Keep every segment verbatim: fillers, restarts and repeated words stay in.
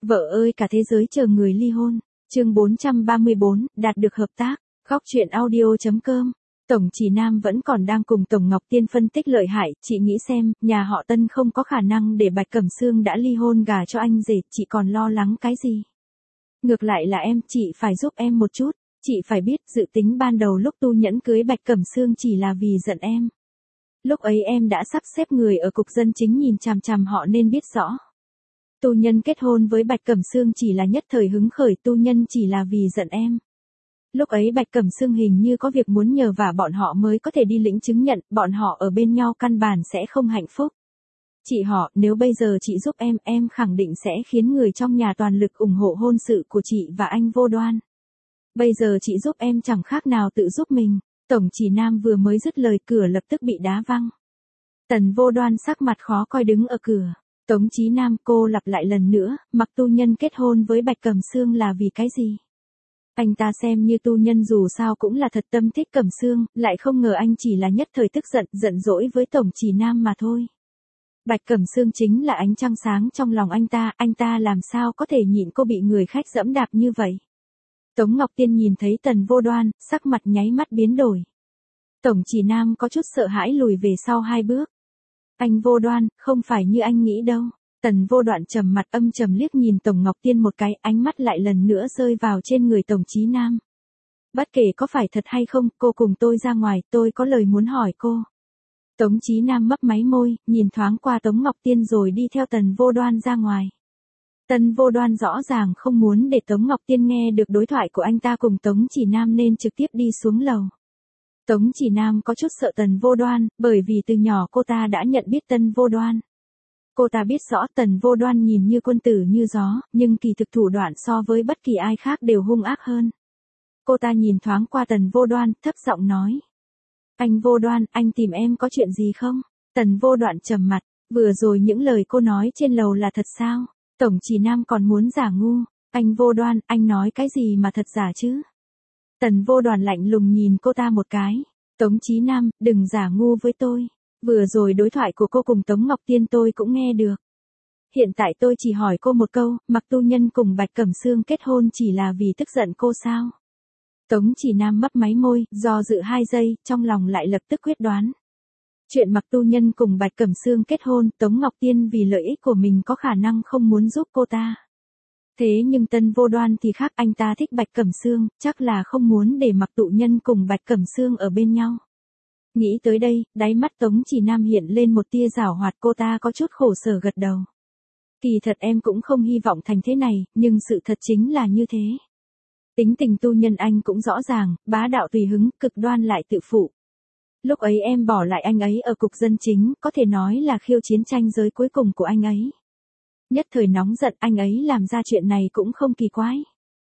Vợ ơi cả thế giới chờ người ly hôn. Chương bốn trăm ba mươi bốn, đạt được hợp tác. Góc truyện audio.com. Tổng Chỉ Nam vẫn còn đang cùng Tổng Ngọc Tiên phân tích lợi hại, chị nghĩ xem, nhà họ Tân không có khả năng để Bạch Cẩm Sương đã ly hôn gả cho anh rể, chị còn lo lắng cái gì? Ngược lại là em, chị phải giúp em một chút, chị phải biết dự tính ban đầu lúc Tu Nhẫn cưới Bạch Cẩm Sương chỉ là vì giận em. Lúc ấy em đã sắp xếp người ở cục dân chính nhìn chằm chằm họ nên biết rõ. Tu Nhân kết hôn với Bạch Cẩm Sương chỉ là nhất thời hứng khởi, Tu Nhân chỉ là vì giận em. Lúc ấy Bạch Cẩm Sương hình như có việc muốn nhờ vả bọn họ mới có thể đi lĩnh chứng nhận, bọn họ ở bên nhau căn bản sẽ không hạnh phúc. Chị họ, nếu bây giờ chị giúp em, em khẳng định sẽ khiến người trong nhà toàn lực ủng hộ hôn sự của chị và anh Vô Đoan. Bây giờ chị giúp em chẳng khác nào tự giúp mình. Tổng Chỉ Nam vừa mới dứt lời cửa lập tức bị đá văng. Tần Vô Đoan sắc mặt khó coi đứng ở cửa. Tống Chí Nam, cô lặp lại lần nữa, mặc Tu Nhân kết hôn với Bạch Cẩm Sương là vì cái gì? Anh ta xem như Tu Nhân dù sao cũng là thật tâm thích Cẩm Sương, lại không ngờ anh chỉ là nhất thời tức giận, giận dỗi với Tổng Chỉ Nam mà thôi. Bạch Cẩm Sương chính là ánh trăng sáng trong lòng anh ta, anh ta làm sao có thể nhịn cô bị người khách dẫm đạp như vậy? Tống Ngọc Tiên nhìn thấy Tần Vô Đoan, sắc mặt nháy mắt biến đổi. Tổng Chỉ Nam có chút sợ hãi lùi về sau hai bước. Anh Vô Đoan, không phải như anh nghĩ đâu. Tần Vô Đoạn trầm mặt âm trầm liếc nhìn Tổng Ngọc Tiên một cái, ánh mắt lại lần nữa rơi vào trên người Tổng Chí Nam. Bất kể có phải thật hay không, cô cùng tôi ra ngoài, tôi có lời muốn hỏi cô. Tống Chí Nam mấp máy môi, nhìn thoáng qua Tống Ngọc Tiên rồi đi theo Tần Vô Đoan ra ngoài. Tần Vô Đoan rõ ràng không muốn để Tống Ngọc Tiên nghe được đối thoại của anh ta cùng Tống Chỉ Nam nên trực tiếp đi xuống lầu. Tống Chỉ Nam có chút sợ Tần Vô Đoan, bởi vì từ nhỏ cô ta đã nhận biết Tần Vô Đoan. Cô ta biết rõ Tần Vô Đoan nhìn như quân tử như gió, nhưng kỳ thực thủ đoạn so với bất kỳ ai khác đều hung ác hơn. Cô ta nhìn thoáng qua Tần Vô Đoan, thấp giọng nói. Anh Vô Đoan, anh tìm em có chuyện gì không? Tần Vô Đoạn trầm mặt, vừa rồi những lời cô nói trên lầu là thật sao? Tổng Chỉ Nam còn muốn giả ngu. Anh Vô Đoan, anh nói cái gì mà thật giả chứ? Tần Vô Đoan lạnh lùng nhìn cô ta một cái. Tống Chí Nam, đừng giả ngu với tôi. Vừa rồi đối thoại của cô cùng Tống Ngọc Tiên tôi cũng nghe được. Hiện tại tôi chỉ hỏi cô một câu, mặc Tu Nhân cùng Bạch Cẩm Sương kết hôn chỉ là vì tức giận cô sao? Tống Chỉ Nam mấp máy môi, do dự hai giây, trong lòng lại lập tức quyết đoán. Chuyện mặc Tu Nhân cùng Bạch Cẩm Sương kết hôn, Tống Ngọc Tiên vì lợi ích của mình có khả năng không muốn giúp cô ta. Thế nhưng Tân Vô Đoan thì khác, anh ta thích Bạch Cẩm Sương, chắc là không muốn để mặc Tu Nhân cùng Bạch Cẩm Sương ở bên nhau. Nghĩ tới đây, đáy mắt Tống Chỉ Nam hiện lên một tia giảo hoạt, cô ta có chút khổ sở gật đầu. Kỳ thật em cũng không hy vọng thành thế này, nhưng sự thật chính là như thế. Tính tình Tu Nhân anh cũng rõ ràng, bá đạo tùy hứng, cực đoan lại tự phụ. Lúc ấy em bỏ lại anh ấy ở cục dân chính, có thể nói là khiêu chiến tranh giới cuối cùng của anh ấy. Nhất thời nóng giận, anh ấy làm ra chuyện này cũng không kỳ quái.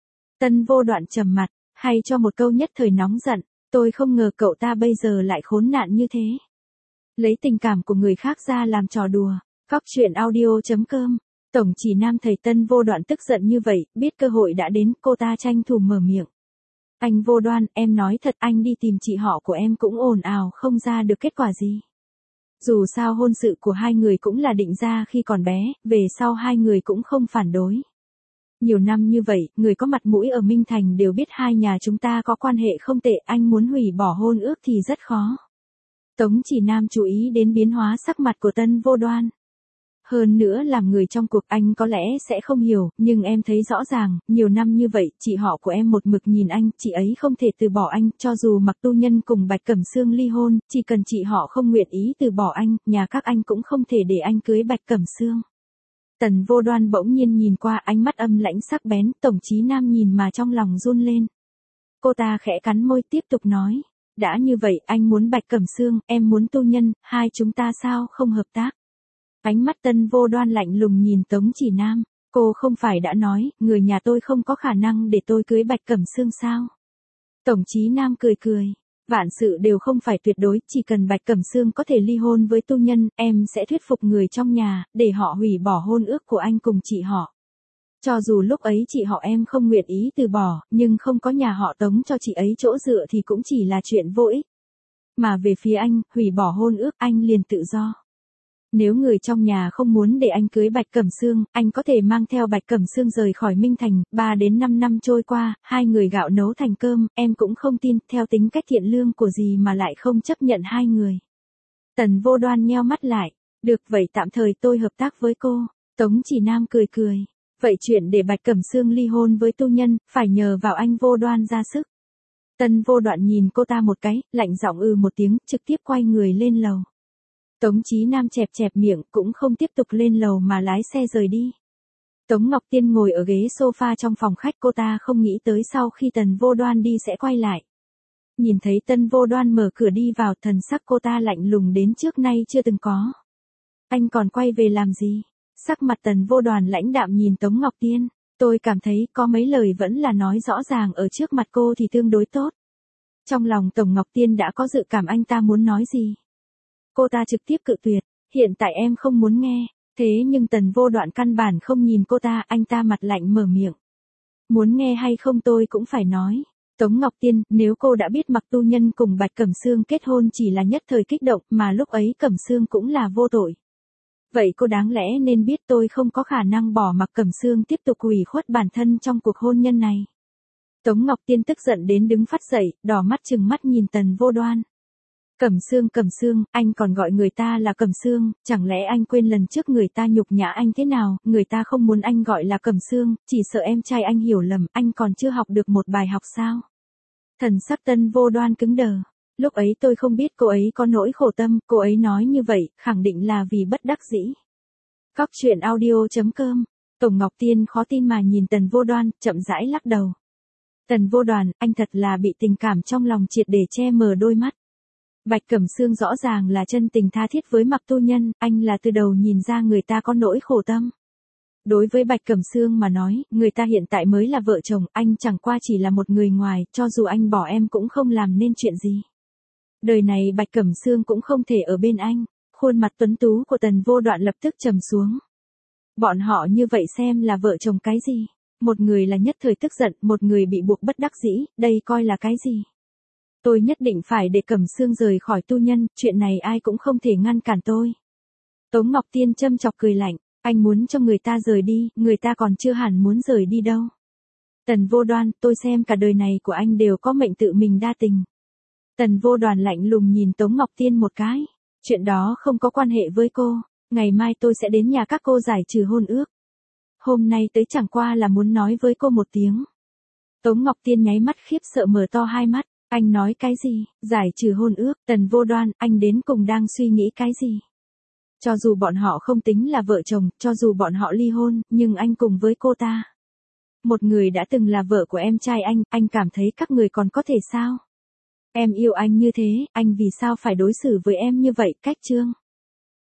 Tân Vô Đoạn trầm mặt, hay cho một câu nhất thời nóng giận, tôi không ngờ cậu ta bây giờ lại khốn nạn như thế. Lấy tình cảm của người khác ra làm trò đùa. Góc truyện audio.com. Tổng Chỉ Nam thấy Tân Vô Đoạn tức giận như vậy, biết cơ hội đã đến, cô ta tranh thủ mở miệng. Anh Vô Đoan, em nói thật, anh đi tìm chị họ của em cũng ồn ào không ra được kết quả gì. Dù sao hôn sự của hai người cũng là định ra khi còn bé, về sau hai người cũng không phản đối. Nhiều năm như vậy, người có mặt mũi ở Minh Thành đều biết hai nhà chúng ta có quan hệ không tệ, anh muốn hủy bỏ hôn ước thì rất khó. Tống Chỉ Nam chú ý đến biến hóa sắc mặt của Tân Vô Đoan. Hơn nữa làm người trong cuộc anh có lẽ sẽ không hiểu, nhưng em thấy rõ ràng, nhiều năm như vậy, chị họ của em một mực nhìn anh, chị ấy không thể từ bỏ anh, cho dù mặc Tu Nhân cùng Bạch Cẩm Sương ly hôn, chỉ cần chị họ không nguyện ý từ bỏ anh, nhà các anh cũng không thể để anh cưới Bạch Cẩm Sương. Tần Vô Đoan bỗng nhiên nhìn qua, ánh mắt âm lãnh sắc bén, Tổng Chí Nam nhìn mà trong lòng run lên. Cô ta khẽ cắn môi tiếp tục nói, đã như vậy, anh muốn Bạch Cẩm Sương, em muốn Tu Nhân, hai chúng ta sao không hợp tác? Ánh mắt Tân Vô Đoan lạnh lùng nhìn Tống Chỉ Nam, cô không phải đã nói, người nhà tôi không có khả năng để tôi cưới Bạch Cẩm Sương sao? Tổng Chí Nam cười cười, vạn sự đều không phải tuyệt đối, chỉ cần Bạch Cẩm Sương có thể ly hôn với Tu Nhân, em sẽ thuyết phục người trong nhà, để họ hủy bỏ hôn ước của anh cùng chị họ. Cho dù lúc ấy chị họ em không nguyện ý từ bỏ, nhưng không có nhà họ Tống cho chị ấy chỗ dựa thì cũng chỉ là chuyện vô ích. Mà về phía anh, hủy bỏ hôn ước anh liền tự do. Nếu người trong nhà không muốn để anh cưới Bạch Cẩm Sương, anh có thể mang theo Bạch Cẩm Sương rời khỏi Minh Thành, ba đến năm năm trôi qua, hai người gạo nấu thành cơm, em cũng không tin, theo tính cách thiện lương của dì mà lại không chấp nhận hai người. Tần Vô Đoan nheo mắt lại, được vậy tạm thời tôi hợp tác với cô. Tống Chỉ Nam cười cười, vậy chuyện để Bạch Cẩm Sương ly hôn với tu nhân, phải nhờ vào anh Vô Đoan ra sức. Tân Vô Đoạn nhìn cô ta một cái, lạnh giọng ư một tiếng, trực tiếp quay người lên lầu. Tống Chí Nam chẹp chẹp miệng, cũng không tiếp tục lên lầu mà lái xe rời đi. Tống Ngọc Tiên ngồi ở ghế sofa trong phòng khách, cô ta không nghĩ tới sau khi Tần Vô Đoan đi sẽ quay lại. Nhìn thấy Tân Vô Đoan mở cửa đi vào, thần sắc cô ta lạnh lùng đến trước nay chưa từng có. Anh còn quay về làm gì? Sắc mặt Tần Vô Đoan lãnh đạm nhìn Tống Ngọc Tiên. Tôi cảm thấy có mấy lời vẫn là nói rõ ràng ở trước mặt cô thì tương đối tốt. Trong lòng Tống Ngọc Tiên đã có dự cảm anh ta muốn nói gì. Cô ta trực tiếp cự tuyệt, hiện tại em không muốn nghe. Thế nhưng Tần Vô Đoạn căn bản không nhìn cô ta, anh ta mặt lạnh mở miệng. Muốn nghe hay không tôi cũng phải nói. Tống Ngọc Tiên, nếu cô đã biết Mặc Tu Nhân cùng Bạch Cẩm Sương kết hôn chỉ là nhất thời kích động mà lúc ấy Cẩm Sương cũng là vô tội. Vậy cô đáng lẽ nên biết tôi không có khả năng bỏ mặc Cẩm Sương tiếp tục ủy khuất bản thân trong cuộc hôn nhân này. Tống Ngọc Tiên tức giận đến đứng phát dậy, đỏ mắt trừng mắt nhìn Tần Vô Đoan. Cẩm Sương Cẩm Sương, anh còn gọi người ta là Cẩm Sương, chẳng lẽ anh quên lần trước người ta nhục nhã anh thế nào, người ta không muốn anh gọi là Cẩm Sương, chỉ sợ em trai anh hiểu lầm, anh còn chưa học được một bài học sao? Thần sắc Tân Vô Đoan cứng đờ. Lúc ấy tôi không biết cô ấy có nỗi khổ tâm, cô ấy nói như vậy, khẳng định là vì bất đắc dĩ. Cóc truyện audio chấm com. Tổng Ngọc Tiên khó tin mà nhìn Tần Vô Đoan, chậm rãi lắc đầu. Tần Vô Đoan, anh thật là bị tình cảm trong lòng triệt để che mờ đôi mắt. Bạch Cẩm Sương rõ ràng là chân tình tha thiết với Mặc Tu Nhân, anh là từ đầu nhìn ra người ta có nỗi khổ tâm. Đối với Bạch Cẩm Sương mà nói, người ta hiện tại mới là vợ chồng, anh chẳng qua chỉ là một người ngoài, cho dù anh bỏ em cũng không làm nên chuyện gì. Đời này Bạch Cẩm Sương cũng không thể ở bên anh. Khuôn mặt tuấn tú của Tần Vô Đoạn lập tức trầm xuống. Bọn họ như vậy xem là vợ chồng cái gì? Một người là nhất thời tức giận, một người bị buộc bất đắc dĩ, đây coi là cái gì? Tôi nhất định phải để Cẩm Sương rời khỏi tu nhân, chuyện này ai cũng không thể ngăn cản tôi. Tống Ngọc Tiên châm chọc cười lạnh, anh muốn cho người ta rời đi, người ta còn chưa hẳn muốn rời đi đâu. Tần Vô Đoan, tôi xem cả đời này của anh đều có mệnh tự mình đa tình. Tần Vô Đoan lạnh lùng nhìn Tống Ngọc Tiên một cái. Chuyện đó không có quan hệ với cô, ngày mai tôi sẽ đến nhà các cô giải trừ hôn ước. Hôm nay tới chẳng qua là muốn nói với cô một tiếng. Tống Ngọc Tiên nháy mắt khiếp sợ mở to hai mắt, anh nói cái gì, giải trừ hôn ước, Tần Vô Đoan, anh đến cùng đang suy nghĩ cái gì? Cho dù bọn họ không tính là vợ chồng, cho dù bọn họ ly hôn, nhưng anh cùng với cô ta. Một người đã từng là vợ của em trai anh, anh cảm thấy các người còn có thể sao? Em yêu anh như thế, anh vì sao phải đối xử với em như vậy, Cách Trương?